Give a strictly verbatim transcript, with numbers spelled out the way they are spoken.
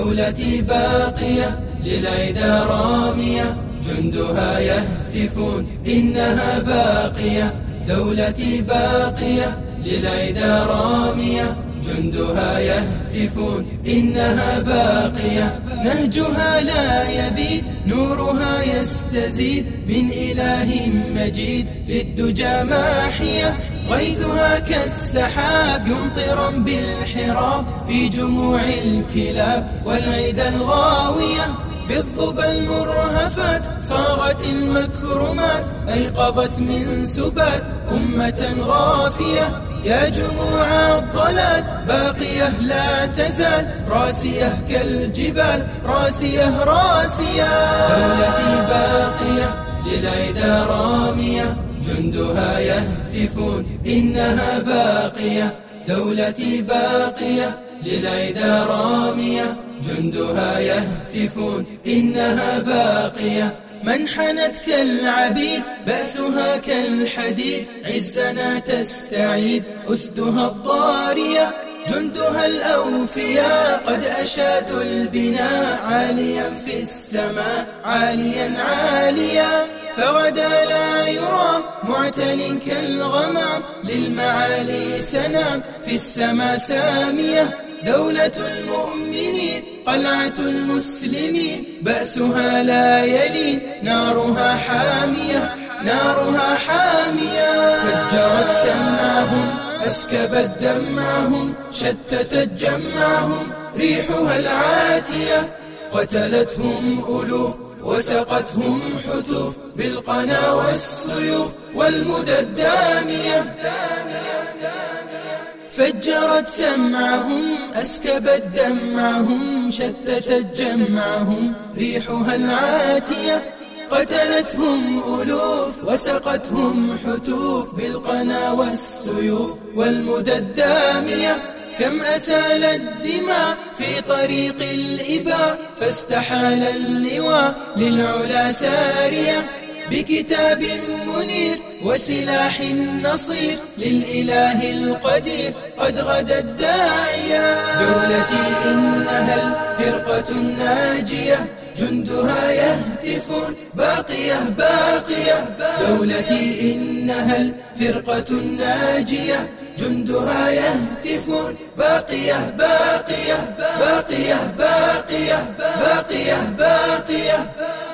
دولتي باقية للعدا رامية، جندها يهتفون إنها باقية. دولتي باقية للعدا رامية، جندها يهتفون إنها باقية. نهجها لا يبيد، نورها يستزيد، من إله مجيد للدجى ماحية. غيثها كالسحاب يمطرا بالحراب، في جموع الكلاب والعدا الغاوية. بالظبى المرهفات صاغت المكرمات، أيقظت من سبات أمة غافية. يا جموع الضلال باقية لا تزال، راسية كالجبال، راسية راسية. دولتي باقية للعدا رامية، جندها يهتفون إنها باقية. دولتي باقية للعدا رامية، جندها يهتفون إنها باقية. منحنت كالعبيد بأسها كالحديد، عزنا تستعيد أسدها الضارية. جندها الأوفياء قد أشادوا البناء، عاليا في السماء عاليا عاليا. فغدا لا يرام معتل كالغمام، للمعالي سنام في السماء سامية. دولة المؤمنين قلعة المسلمين، بأسها لا يلين، نارها حامية نارها حامية. فجرت سمعهم أسكبت دمعهم، شتتت جمعهم ريحها العاتية. قتلتهم ألوف وسقتهم حتوف، بالقنا والسيوف والمدى الدامية. فجرت سمعهم أسكبت دمعهم، شتتت جمعهم ريحها العاتية. قتلتهم ألوف وسقتهم حتوف، بالقنا والسيوف والمدى الدامية. كم أسال الدماء في طريق الإباء، فاستحال اللواء للعلا سارية. بكتاب منير وسلاح نصير، للإله القدير قد غدا الداعية. دولتي إنها الفرقة الناجية، جندها يهتفون باقية باقية. دولتي إنها الفرقة الناجية، جندها يهتفون باقية باقية باقية باقية باقية باقية.